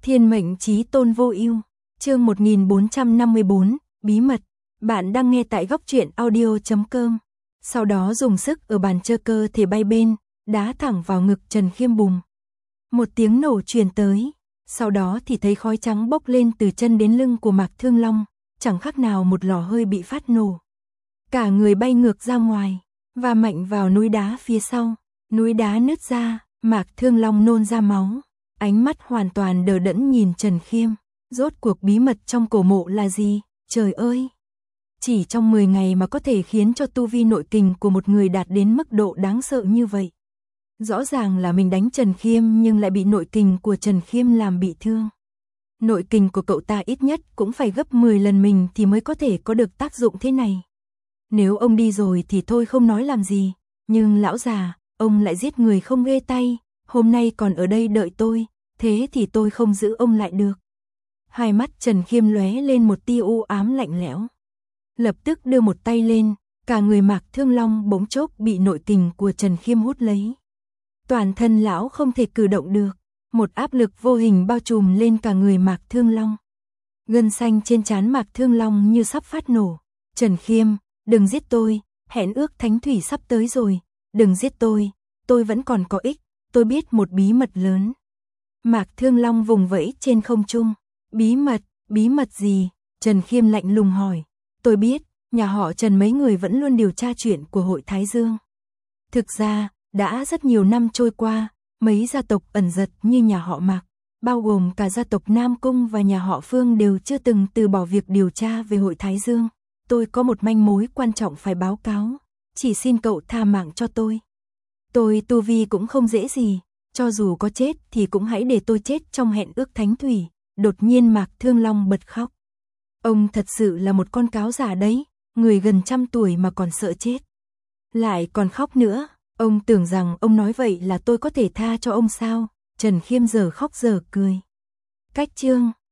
Thiên mệnh chí tôn vô ưu. Chương 1454, bí mật. Bạn đang nghe tại góc truyện audio.com. Sau đó dùng sức ở bàn chơ cơ thể bay bên, đá thẳng vào ngực Trần Khiêm bùng. Một tiếng nổ truyền tới, sau đó thì thấy khói trắng bốc lên từ chân đến lưng của Mạc Thương Long, chẳng khác nào một lò hơi bị phát nổ. Cả người bay ngược ra ngoài, và mạnh vào núi đá phía sau. Núi đá nứt ra, Mạc Thương Long nôn ra máu, ánh mắt hoàn toàn đờ đẫn nhìn Trần Khiêm. Rốt cuộc bí mật trong cổ mộ là gì? Trời ơi! Chỉ trong 10 ngày mà có thể khiến cho tu vi nội kình của một người đạt đến mức độ đáng sợ như vậy. Rõ ràng là mình đánh Trần Khiêm nhưng lại bị nội kình của Trần Khiêm làm bị thương. Nội kình của cậu ta ít nhất cũng phải gấp 10 lần mình thì mới có thể có được tác dụng thế này. Nếu ông đi rồi thì thôi không nói làm gì, nhưng lão già, ông lại giết người không ghê tay, hôm nay còn ở đây đợi tôi, thế thì tôi không giữ ông lại được. Hai mắt Trần Khiêm lóe lên một tia u ám lạnh lẽo. Lập tức đưa một tay lên, cả người Mạc Thương Long bỗng chốc bị nội kình của Trần Khiêm hút lấy. Toàn thân lão không thể cử động được, một áp lực vô hình bao trùm lên cả người Mạc Thương Long. Gân xanh trên trán Mạc Thương Long như sắp phát nổ. Trần Khiêm, đừng giết tôi, hẹn ước thánh thủy sắp tới rồi, đừng giết tôi vẫn còn có ích, tôi biết một bí mật lớn. Mạc Thương Long vùng vẫy trên không trung. Bí mật gì? Trần Khiêm lạnh lùng hỏi. Tôi biết, nhà họ Trần mấy người vẫn luôn điều tra chuyện của hội Thái Dương. Thực ra, đã rất nhiều năm trôi qua, mấy gia tộc ẩn giật như nhà họ Mạc, bao gồm cả gia tộc Nam Cung và nhà họ Phương đều chưa từng từ bỏ việc điều tra về hội Thái Dương. Tôi có một manh mối quan trọng phải báo cáo, chỉ xin cậu tha mạng cho tôi. Tôi tu vi cũng không dễ gì, cho dù có chết thì cũng hãy để tôi chết trong hẹn ước thánh thủy. Đột nhiên Mạc Thương Long bật khóc. Ông thật sự là một con cáo giả đấy, người gần 100 tuổi mà còn sợ chết. Lại còn khóc nữa, ông tưởng rằng ông nói vậy là tôi có thể tha cho ông sao? Trần Khiêm giờ khóc giờ cười. Cách chương